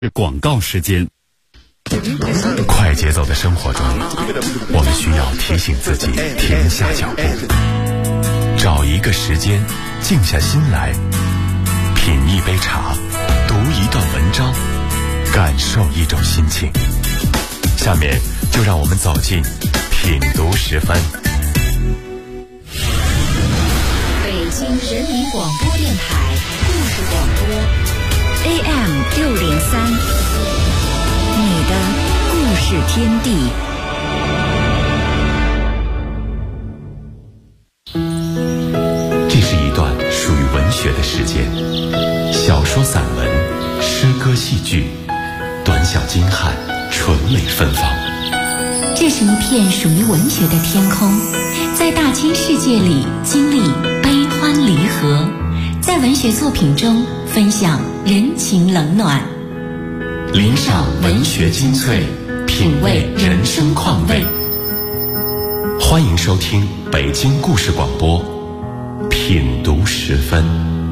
广告时间。 快节奏的生活中，我们需要提醒自己停下脚步，找一个时间静下心来，品一杯茶，读一段文章，感受一种心情。下面就让我们走进品读10分。 北京人民广播电台故事广播 AM603，你的故事天地。 这是一段属于文学的时间，小说、散文、诗歌、戏剧，短小精悍，纯美芬芳。 这是一片属于文学的天空，在大千世界里经历悲欢离合，在文学作品中分享人情冷暖， 聆赏文学精粹，品味人生况味。欢迎收听北京故事广播品读10分。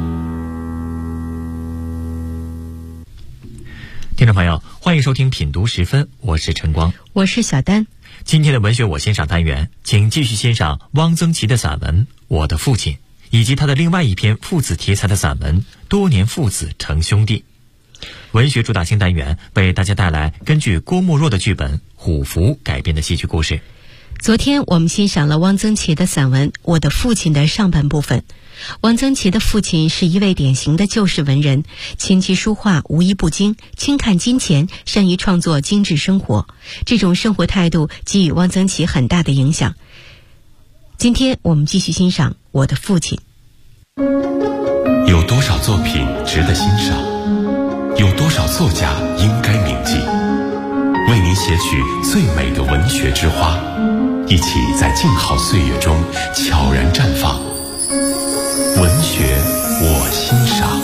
听众朋友，欢迎收听品读10分，我是陈光， 我是小丹。 今天的文学我欣赏单元，请继续欣赏汪曾祺的散文《我的父亲》，以及他的另外一篇父子题材的散文《多年父子成兄弟》。文学主打新单元为大家带来根据郭沫若的剧本《虎符》改编的戏剧故事。 昨天我们欣赏了汪曾祺的散文《我的父亲》的上半部分。汪曾祺的父亲是一位典型的旧式文人，琴棋书画无一不精，轻看金钱，善于创作精致生活。这种生活态度给予汪曾祺很大的影响。今天我们继续欣赏《我的父亲》。 有多少作品值得欣赏？有多少作家应该铭记？为您写取最美的文学之花，一起在静好岁月中悄然绽放。文学我欣赏。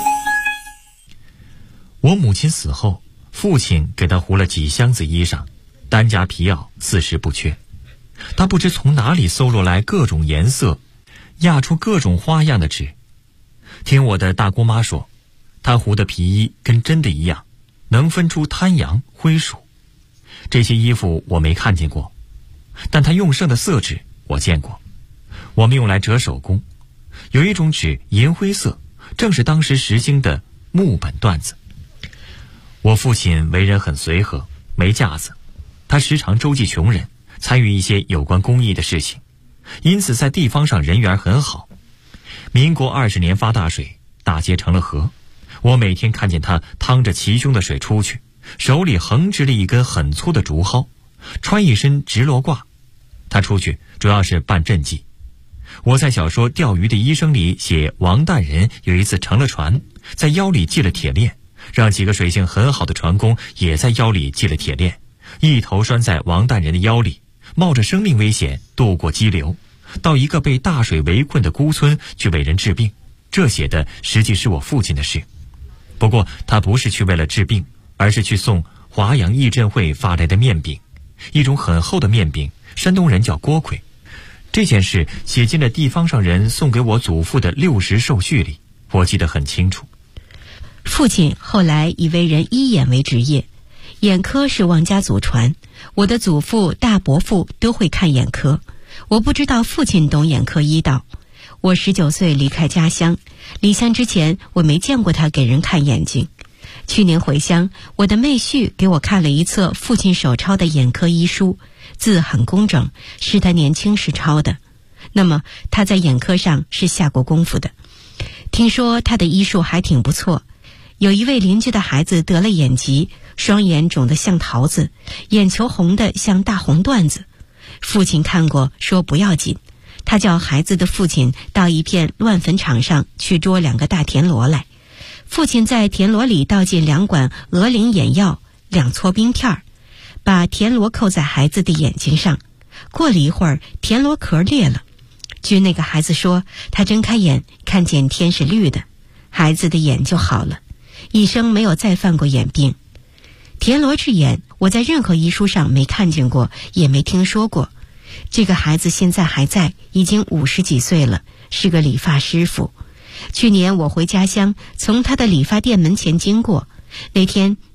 我母亲死后，父亲给她糊了几箱子衣裳，单夹皮袄四时不缺。他不知从哪里搜罗来各种颜色，压出各种花样的纸。听我的大姑妈说，她糊的皮衣跟真的一样，能分出滩羊灰鼠。这些衣服我没看见过，但她用剩的色纸我见过。我们用来折手工，有一种纸银灰色，正是当时时兴的木本缎子。我父亲为人很随和，没架子，他时常周济穷人，参与一些有关公益的事情，因此在地方上人缘很好。民国20年发大水，大街成了河，我每天看见他趟着齐胸的水出去，手里横直了一根很粗的竹蒿，穿一身直罗褂。他出去主要是办赈济。我在小说《钓鱼的医生》里写王旦人有一次乘了船，在腰里系了铁链，让几个水性很好的船工也在腰里系了铁链，一头拴在王旦人的腰里，冒着生命危险渡过激流，到一个被大水围困的孤村去为人治病。这写的实际是我父亲的事。不过他不是去为了治病，而是去送华阳义振会发来的面饼，一种很厚的面饼，山东人叫锅盔。这件事写进了地方上人送给我祖父的60寿序里，我记得很清楚。 父亲后来以为人医眼为职业，眼科是汪家祖传，我的祖父、大伯父都会看眼科。我不知道父亲懂眼科医道。我19岁离开家乡，离乡之前我没见过他给人看眼睛。去年回乡，我的妹婿给我看了一册父亲手抄的眼科医书，字很工整，是他年轻时抄的。那么他在眼科上是下过功夫的。听说他的医术还挺不错。有一位邻居的孩子得了眼疾，双眼肿得像桃子，眼球红得像大红缎子。父亲看过，说不要紧。他叫孩子的父亲到一片乱坟场上去捉2个大田螺来。父亲在田螺里倒进2管鹅苓眼药、2撮冰片，把田螺扣在孩子的眼睛上。过了一会儿，田螺壳裂了。据那个孩子说，他睁开眼看见天是绿的，孩子的眼就好了，一生没有再犯过眼病。田螺治眼，我在任何医书上没看见过，也没听说过。这个孩子现在还在，已经50几岁了，是个理发师傅。去年我回家乡，从他的理发店门前经过，那天他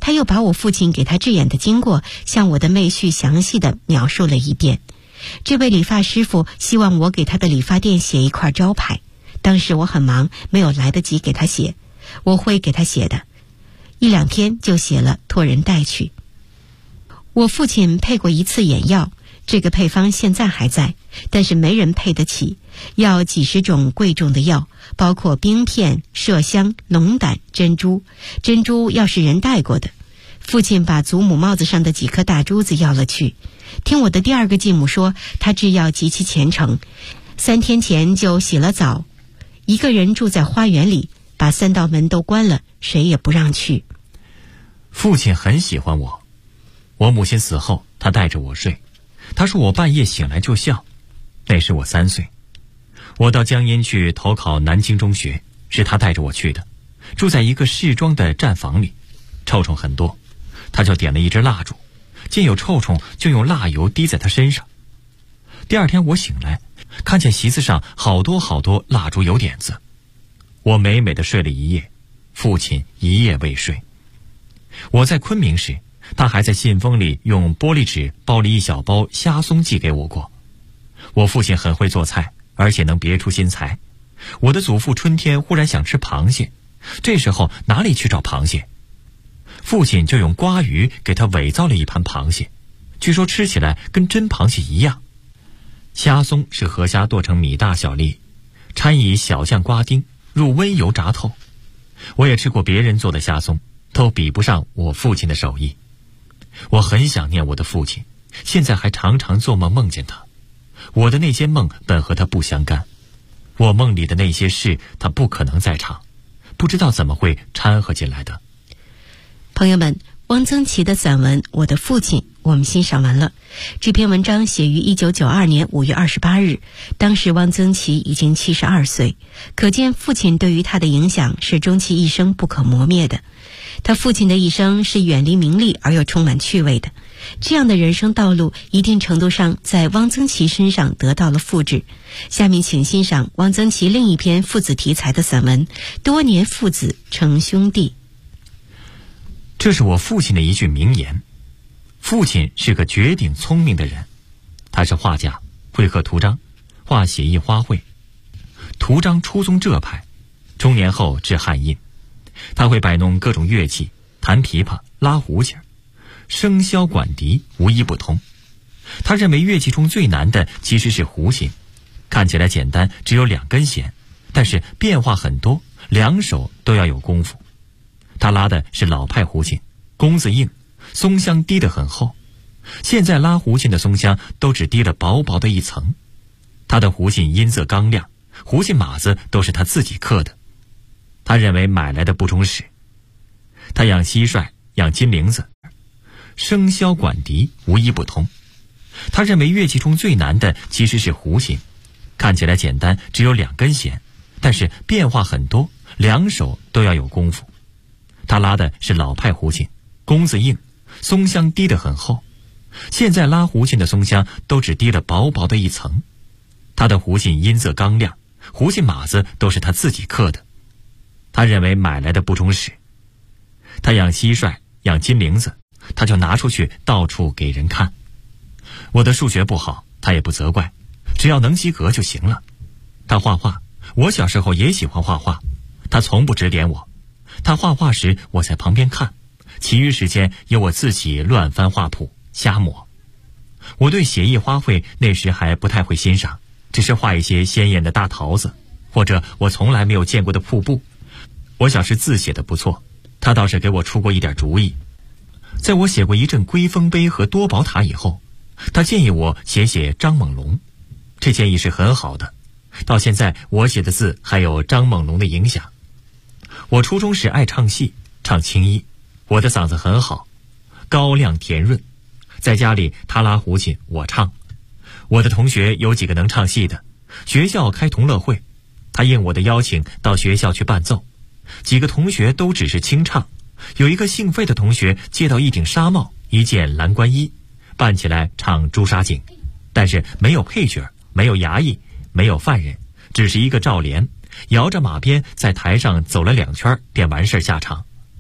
他又把我父亲给他治眼的经过向我的妹婿详细的描述了一遍。这位理发师傅希望我给他的理发店写一块招牌，当时我很忙，没有来得及给他写，我会给他写的，1、2天就写了，托人带去。我父亲配过一次眼药，这个配方现在还在，但是没人配得起，要几十种贵重的药，包括冰片、麝香、龙胆、珍珠。珍珠要是人戴过的。父亲把祖母帽子上的几颗大珠子要了去。听我的第2个继母说，他制药极其虔诚，3天前就洗了澡，一个人住在花园里，把3道门都关了，谁也不让去。 父亲很喜欢我，我母亲死后，他带着我睡，他说我半夜醒来就笑。那时我3岁，我到江阴去投考南京中学，是他带着我去的，住在一个市庄的站房里，臭虫很多，他就点了一支蜡烛，见有臭虫就用蜡油滴在他身上。第2天我醒来，看见席子上好多好多蜡烛油点子，我美美的睡了一夜，父亲一夜未睡。我在昆明时，他还在信封里用玻璃纸包了一小包虾松寄给我过。我父亲很会做菜，而且能别出心裁。我的祖父春天忽然想吃螃蟹，这时候哪里去找螃蟹？父亲就用瓜鱼给他伪造了一盘螃蟹，据说吃起来跟真螃蟹一样。虾松是河虾剁成米大小粒，掺以小酱瓜丁，入温油炸透。我也吃过别人做的虾松，都比不上我父亲的手艺。我很想念我的父亲，现在还常常做梦梦见他。我的那些梦本和他不相干，我梦里的那些事他不可能在场，不知道怎么会掺和进来的。 朋友们，汪曾祺的散文《我的父亲》我们欣赏完了。这篇文章写于1992年5月28日，当时汪曾祺已经72岁，可见父亲对于他的影响是终其一生不可磨灭的。他父亲的一生是远离名利而又充满趣味的，这样的人生道路一定程度上在汪曾祺身上得到了复制。下面请欣赏汪曾祺另一篇父子题材的散文《多年父子成兄弟》。 这是我父亲的一句名言。父亲是个绝顶聪明的人，他是画家，会刻图章，画写意花卉。图章初宗浙派，中年后至汉印。他会摆弄各种乐器，弹琵琶、拉胡琴，笙箫管笛无一不通。他认为乐器中最难的其实是胡琴，看起来简单，只有2根弦，但是变化很多，2手都要有功夫。他拉的是老派胡琴，弓子硬，松香滴得很厚。现在拉胡琴的松香都只滴了薄薄的一层。他的胡琴音色刚亮，胡琴码子都是他自己刻的。他认为买来的不中使。他养蟋蟀，养金铃子，笙箫管笛无一不通。他认为乐器中最难的其实是胡琴，看起来简单，只有2根弦，但是变化很多，2手都要有功夫。他拉的是老派胡琴，弓子硬，松香滴得很厚。现在拉胡琴的松香都只滴了薄薄的一层。他的胡琴音色刚亮，胡琴码子都是他自己刻的。他认为买来的不中使。他养蟋蟀，养金铃子，他就拿出去到处给人看。我的数学不好，他也不责怪，只要能及格就行了。他画画，我小时候也喜欢画画，他从不指点我。他画画时我在旁边看，其余时间由我自己乱翻画谱，瞎抹。我对写意花卉那时还不太会欣赏，只是画一些鲜艳的大桃子，或者我从来没有见过的瀑布。我小时字写得不错，他倒是给我出过一点主意。在我写过一阵龟峰碑和多宝塔以后，他建议我写张猛龙，这建议是很好的。到现在我写的字还有张猛龙的影响。我初中时爱唱戏，唱青衣，我的嗓子很好，高亮甜润。在家里他拉胡琴，我唱。我的同学有几个能唱戏的，学校开同乐会，他应我的邀请到学校去伴奏。几个同学都只是清唱，有一个姓费的同学借到一顶纱帽，一件蓝官衣，扮起来唱朱砂井，但是没有配角，没有衙役，没有犯人，只是一个赵连，摇着马鞭在台上走了2圈便完事下场。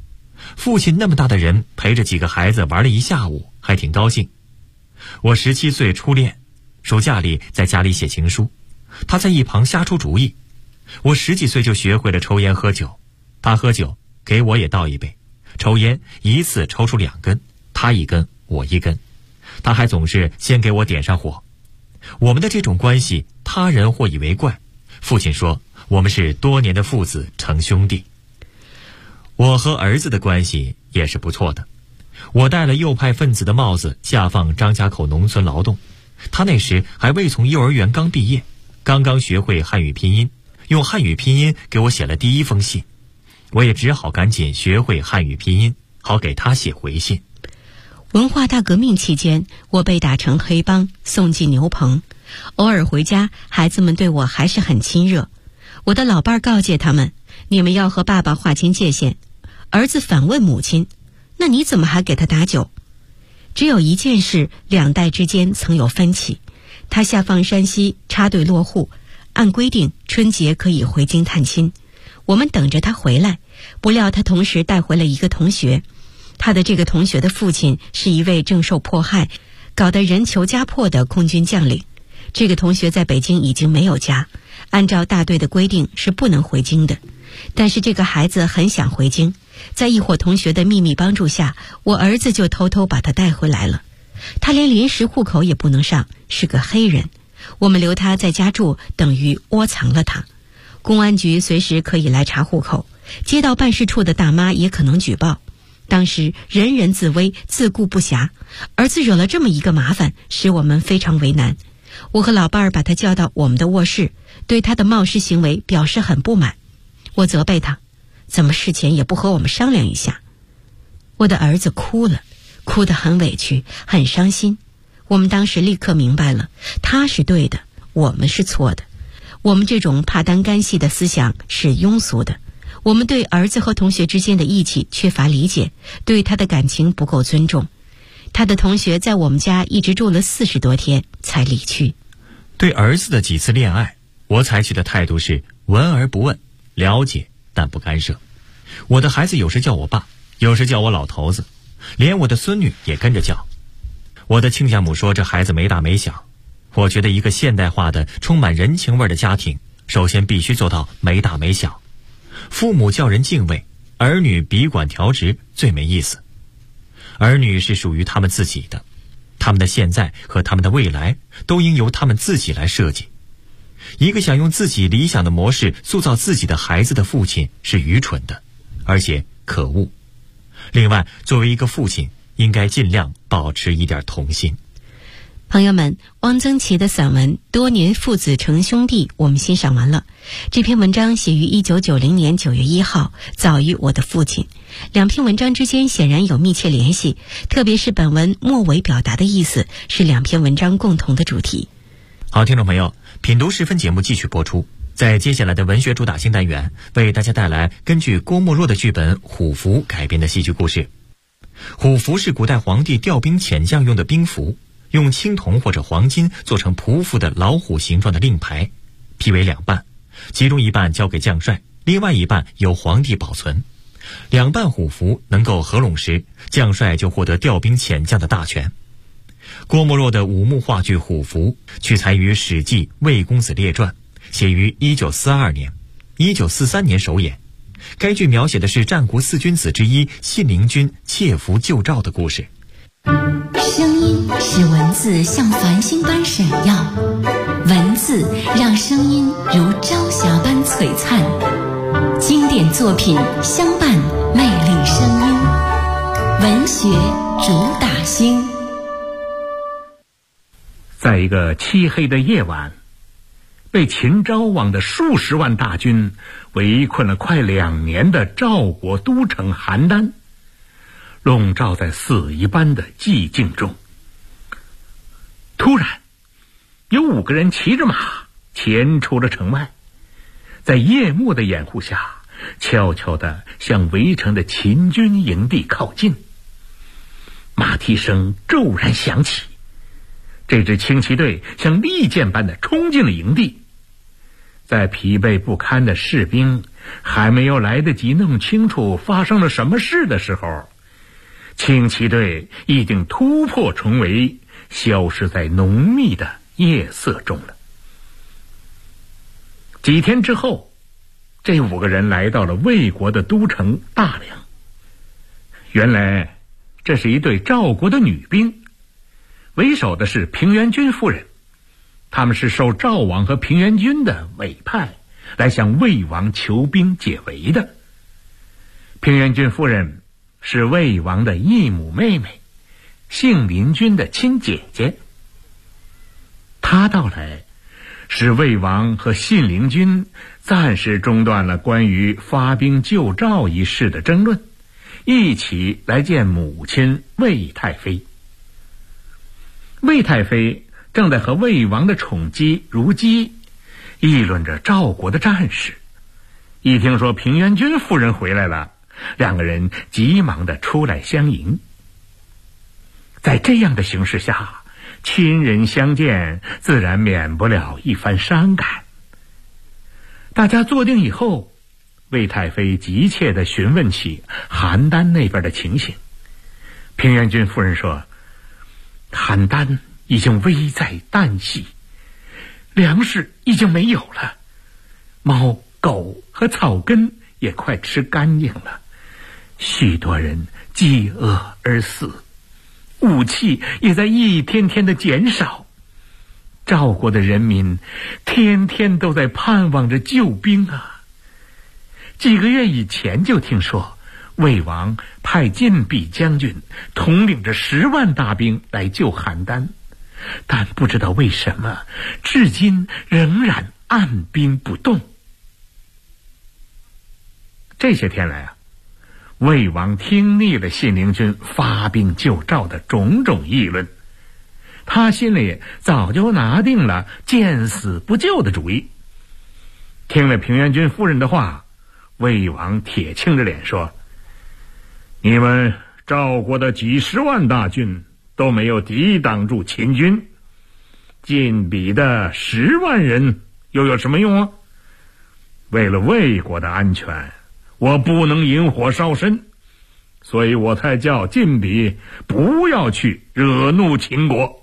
父亲那么大的人陪着几个孩子玩了一下午，还挺高兴。我17岁初恋，暑假里在家里写情书，他在一旁瞎出主意。我10几岁就学会了抽烟喝酒，他喝酒给我也倒一杯，抽烟一次抽出2根，他1根我1根，他还总是先给我点上火。我们的这种关系他人或以为怪，父亲说我们是多年的父子成兄弟。我和儿子的关系也是不错的，我戴了右派分子的帽子下放张家口农村劳动，他那时还未从幼儿园刚毕业，刚刚学会汉语拼音，用汉语拼音给我写了第1封信，我也只好赶紧学会汉语拼音，好给他写回信。 文化大革命期间，我被打成黑帮，送进牛棚。偶尔回家，孩子们对我还是很亲热。我的老伴告诫他们，你们要和爸爸划清界限。儿子反问母亲，那你怎么还给他打酒？只有一件事，2代之间曾有分歧。他下放山西，插队落户，按规定春节可以回京探亲，我们等着他回来，不料他同时带回了一个同学。他的这个同学的父亲是一位正受迫害，搞得人求家破的空军将领。这个同学在北京已经没有家，按照大队的规定是不能回京的。但是这个孩子很想回京，在一伙同学的秘密帮助下，我儿子就偷偷把他带回来了。他连临时户口也不能上，是个黑人。我们留他在家住，等于窝藏了他。公安局随时可以来查户口，街道办事处的大妈也可能举报。当时人人自危，自顾不暇，儿子惹了这么一个麻烦，使我们非常为难。我和老伴儿把他叫到我们的卧室，对他的冒失行为表示很不满。我责备他，怎么事前也不和我们商量一下？我的儿子哭了，哭得很委屈，很伤心。我们当时立刻明白了，他是对的，我们是错的。我们这种怕担干系的思想是庸俗的。我们对儿子和同学之间的义气缺乏理解，对他的感情不够尊重。他的同学在我们家一直住了40多天才离去。 对儿子的几次恋爱，我采取的态度是闻而不问，了解但不干涉。我的孩子有时叫我爸，有时叫我老头子，连我的孙女也跟着叫。我的亲家母说这孩子没大没小。我觉得一个现代化的充满人情味的家庭，首先必须做到没大没小。父母叫人敬畏，儿女笔管调直最没意思。儿女是属于他们自己的，他们的现在和他们的未来都应由他们自己来设计。一个想用自己理想的模式塑造自己的孩子的父亲是愚蠢的，而且可恶。另外，作为一个父亲，应该尽量保持一点童心。 朋友们，汪曾祺的散文《多年父子成兄弟》我们欣赏完了。这篇文章写于1990年9月1号，早于我的父亲。2篇文章之间显然有密切联系，特别是本文末尾表达的意思是2篇文章共同的主题。 好，听众朋友，品读10分节目继续播出。在接下来的文学主打新单元，为大家带来根据郭沫若的剧本《虎符》改编的戏剧故事。虎符是古代皇帝调兵遣将用的兵符，用青铜或者黄金做成匍匐的老虎形状的令牌，批为2半，其中1半交给将帅，另外1半由皇帝保存。2半虎符能够合拢时，将帅就获得调兵遣将的大权。郭沫若的5幕话剧《虎符》取材于《史记·魏公子列传》，写于1942年，1943年首演。该剧描写的是战国4君子之一信陵君窃符救赵的故事。 声音使文字像繁星般闪耀，文字让声音如朝霞般璀璨。经典作品相伴魅力声音，文学主打星。 在一个漆黑的夜晚，被秦昭王的数十万大军围困了快2年的赵国都城邯郸，笼罩在死一般的寂静中。突然，有5个人骑着马潜出了城外，在夜幕的掩护下，悄悄地向围城的秦军营地靠近。马蹄声骤然响起，这支轻骑队像利箭般地冲进了营地。在疲惫不堪的士兵还没有来得及弄清楚发生了什么事的时候，轻骑队已经突破重围，消失在浓密的夜色中了。几天之后，这5个人来到了魏国的都城大梁。原来这是一队赵国的女兵，为首的是平原君夫人，他们是受赵王和平原君的委派来向魏王求兵解围的。平原君夫人是魏王的异母妹妹，信陵君的亲姐姐。她到来使魏王和信陵君暂时中断了关于发兵救赵一事的争论，一起来见母亲魏太妃。魏太妃正在和魏王的宠姬如姬议论着赵国的战事，一听说平原君夫人回来了，2个人急忙地出来相迎。在这样的形势下，亲人相见自然免不了一番伤感。大家坐定以后，魏太妃急切地询问起邯郸那边的情形。平原君夫人说，邯郸已经危在旦夕，粮食已经没有了，猫狗和草根也快吃干净了，许多人饥饿而死，武器也在一天天的减少。赵国的人民天天都在盼望着救兵啊！几个月以前就听说魏王派晋鄙将军统领着10万大兵来救邯郸，但不知道为什么至今仍然按兵不动。这些天来啊，魏王听腻了信陵君发兵救赵的种种议论，他心里早就拿定了见死不救的主意。听了平原君夫人的话，魏王铁青着脸说，你们赵国的几10万大军都没有抵挡住秦军，晋鄙的10万人又有什么用啊？为了魏国的安全，我不能引火烧身，所以我才叫晋鄙不要去惹怒秦国。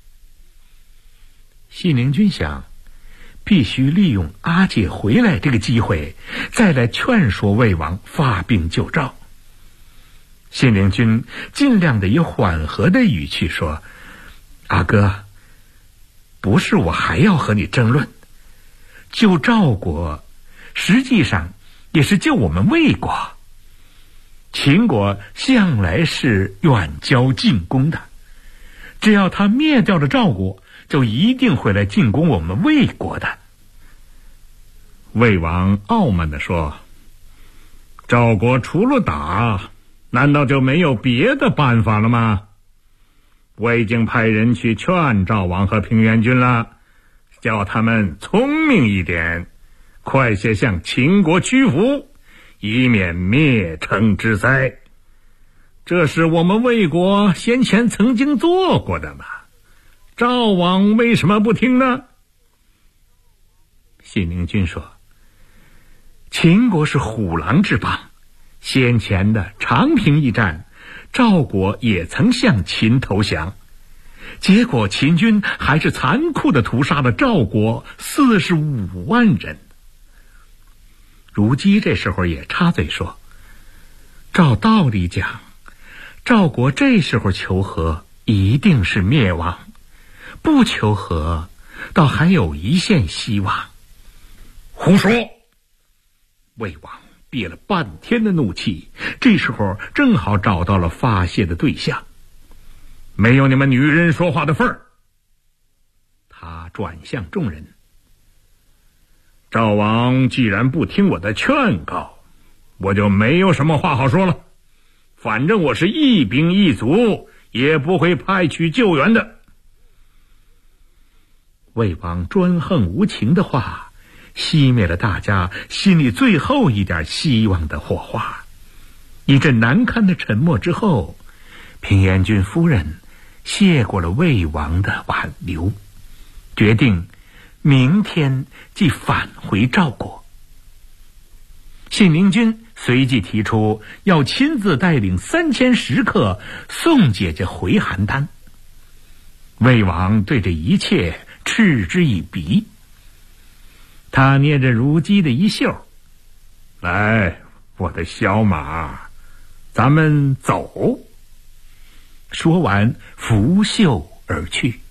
信陵君想，必须利用阿姐回来这个机会，再来劝说魏王发兵救赵。信陵君尽量的以缓和的语气说，阿哥，不是我还要和你争论，救赵国实际上也是救我们魏国。秦国向来是远交近攻的，只要他灭掉了赵国，就一定会来进攻我们魏国的。魏王傲慢地说，赵国除了打，难道就没有别的办法了吗？我已经派人去劝赵王和平原君了，叫他们聪明一点，快些向秦国屈服，以免灭城之灾。这是我们魏国先前曾经做过的嘛，赵王为什么不听呢？信陵君说，秦国是虎狼之邦，先前的长平一战，赵国也曾向秦投降，结果秦军还是残酷地屠杀了赵国45万人。如姬这时候也插嘴说，照道理讲，赵国这时候求和一定是灭亡，不求和倒还有一线希望。胡说！魏王憋了半天的怒气，这时候正好找到了发泄的对象，没有你们女人说话的份儿。他转向众人，赵王既然不听我的劝告，我就没有什么话好说了，反正我是一兵一卒，也不会派去救援的。魏王专横无情的话熄灭了大家心里最后一点希望的火花。一阵难堪的沉默之后，平原君夫人谢过了魏王的挽留，决定明天即返回赵国。 信陵君随即提出要亲自带领3000食客送姐姐回邯郸。魏王对这一切嗤之以鼻，他捏着如姬的衣袖，来，我的小马，咱们走。说完拂袖而去。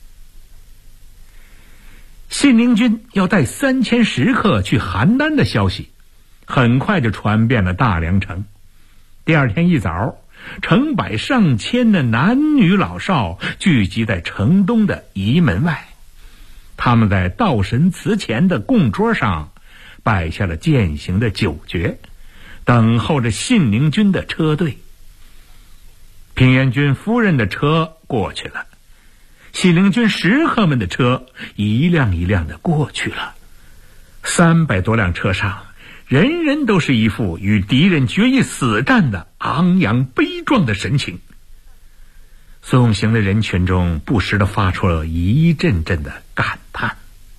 信陵君要带3000食客去邯郸的消息很快就传遍了大梁城。第二天一早，成百上千的男女老少聚集在城东的仪门外，他们在道神祠前的供桌上摆下了饯行的酒爵，等候着信陵君的车队。平原君夫人的车过去了，信陵君食客们的车一辆一辆的过去了。300多辆车上，人人都是一副与敌人决一死战的昂扬悲壮的神情。送行的人群中不时地发出了一阵阵的感叹。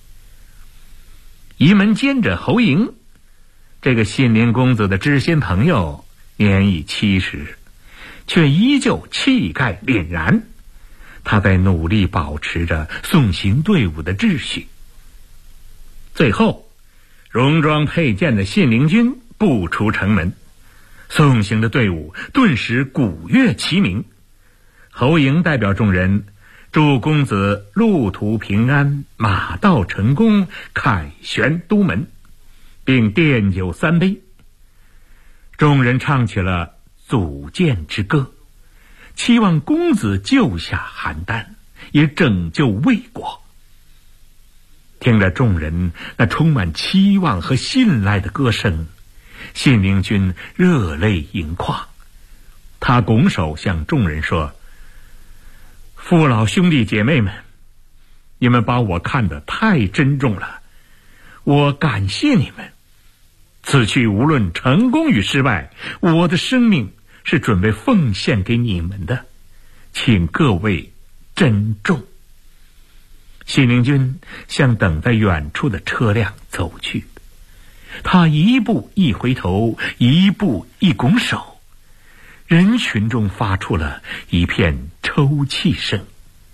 仪门监者侯嬴，这个信陵公子的知心朋友，年已70，却依旧气概凛然。他在努力保持着送行队伍的秩序。最后，戎装佩剑的信陵君步出城门，送行的队伍顿时鼓乐齐鸣。侯嬴代表众人祝公子路途平安，马到成功，凯旋都门，并奠酒3杯。众人唱起了祖建之歌，期望公子救下邯郸，也拯救魏国。听着众人那充满期望和信赖的歌声，信陵君热泪盈眶。他拱手向众人说：父老兄弟姐妹们，你们把我看得太珍重了，我感谢你们。此去无论成功与失败，我的生命是准备奉献给你们的，请各位珍重。信陵君向等在远处的车辆走去，他一步一回头，一步一拱手，人群中发出了一片抽泣声。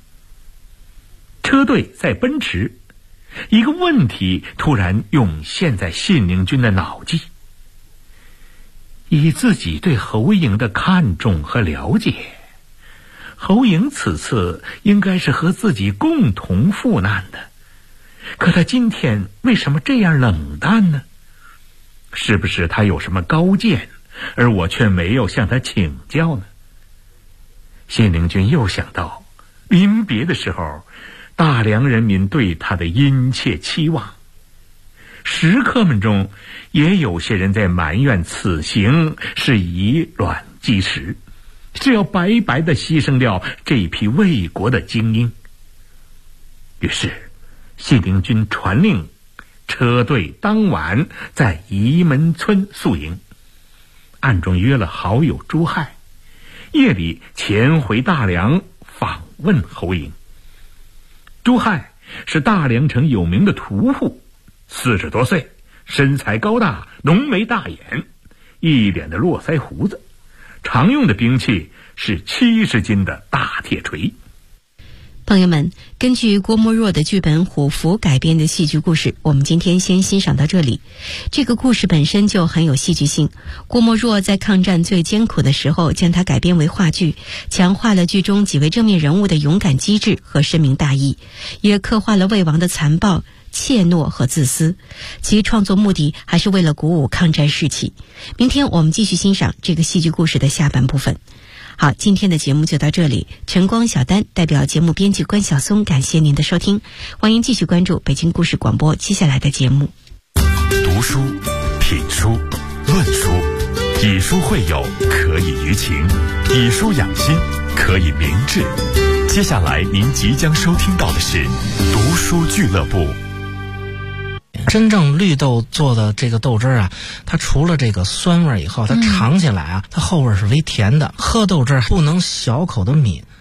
车队在奔驰，一个问题突然涌现在信陵君的脑际。以自己对侯嬴的看重和了解，侯嬴此次应该是和自己共同赴难的，可他今天为什么这样冷淡呢？是不是他有什么高见，而我却没有向他请教呢？信陵君又想到临别的时候大梁人民对他的殷切期望，食客们中也有些人在埋怨此行是以卵击石，是要白白地牺牲掉这批魏国的精英。于是信陵君传令，车队当晚在仪门村宿营，暗中约了好友朱亥，夜里前回大梁访问侯嬴。朱亥是大梁城有名的屠户，40多岁，身材高大，浓眉大眼，一脸的络腮胡子，常用的兵器是70斤的大铁锤。 朋友们，根据郭沫若的剧本《虎符》改编的戏剧故事，我们今天先欣赏到这里。这个故事本身就很有戏剧性，郭沫若在抗战最艰苦的时候将它改编为话剧，强化了剧中几位正面人物的勇敢机智和深明大义，也刻画了魏王的残暴、怯懦和自私，其创作目的还是为了鼓舞抗战士气。明天我们继续欣赏这个戏剧故事的下半部分。好，今天的节目就到这里。晨光小丹代表节目编辑关晓松，感谢您的收听，欢迎继续关注北京故事广播接下来的节目。 读书、品书、论书，以书会友，可以娱情；以书养心，可以明志。接下来您即将收听到的是读书俱乐部。 真正绿豆做的这个豆汁儿啊，它除了这个酸味以后，它尝起来啊，它后味是微甜的。喝豆汁儿不能小口的抿，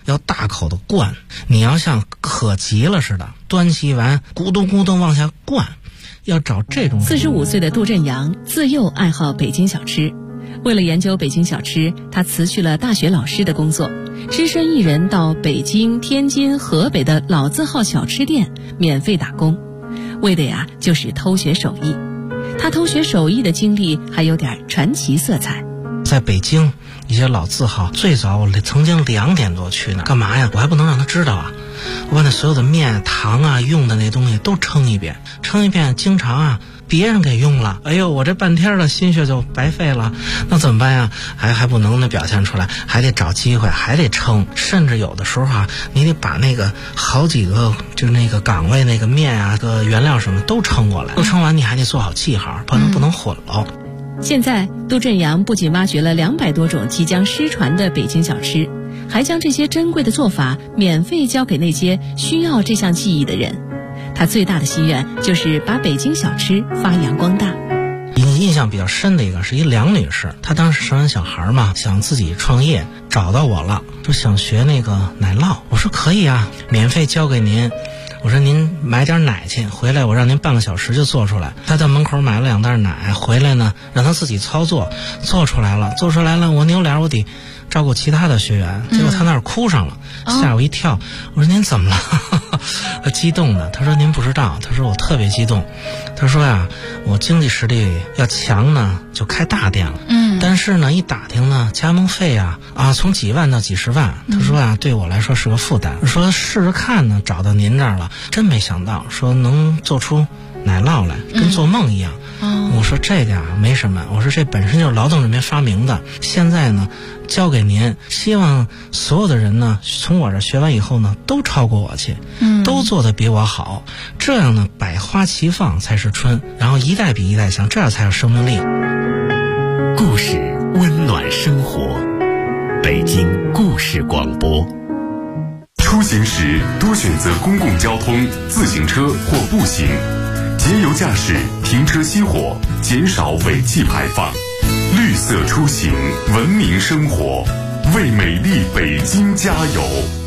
要大口的灌，你要像渴急了似的，端起碗咕咚咕咚往下灌，要找这种。 45岁的杜振阳自幼爱好北京小吃，为了研究北京小吃，他辞去了大学老师的工作，只身一人到北京、天津、河北的老字号小吃店免费打工，为的呀就是偷学手艺。他偷学手艺的经历还有点传奇色彩。 在北京一些老字号，最早我曾经2点多去那，干嘛呀？我还不能让他知道啊！我把那所有的面、糖啊、用的那东西都称一遍，经常啊别人给用了，哎呦，我这半天的心血就白费了，那怎么办呀？还不能表现出来，还得找机会，还得称，甚至有的时候啊，你得把那个好几个就是那个岗位那个面啊、个原料什么都称过来，都称完你还得做好记号，不能混了。 现在杜振阳不仅挖掘了200多种即将失传的北京小吃，还将这些珍贵的做法免费教给那些需要这项技艺的人。他最大的心愿就是把北京小吃发扬光大。 印象比较深的一个是一梁女士，她当时生完小孩嘛，想自己创业，找到我了，说想学那个奶酪。我说可以啊，免费教给您。我说您买点奶去，回来我让您半个小时就做出来。他在门口买了2袋奶，回来呢让他自己操作，做出来了。我扭脸我得照顾其他的学员，结果他那儿哭上了，吓我一跳。我说您怎么了？他激动的，他说您不知道，他说我特别激动。他说呀，我经济实力要强呢，就开大店了。但是呢，一打听呢，加盟费啊从几万到几十万。他说啊，对我来说是个负担。说试试看呢，找到您这儿了，真没想到，说能做出奶酪来，跟做梦一样。我说这个没什么，我说这本身就是劳动人民发明的，现在呢交给您，希望所有的人呢从我这学完以后呢都超过我去，都做得比我好，这样呢百花齐放才是春，然后一代比一代强，这样才有生命力。 故事温暖生活，北京故事广播。出行时多选择公共交通、自行车或步行，节油驾驶，停车熄火，减少尾气排放。绿色出行，文明生活，为美丽北京加油。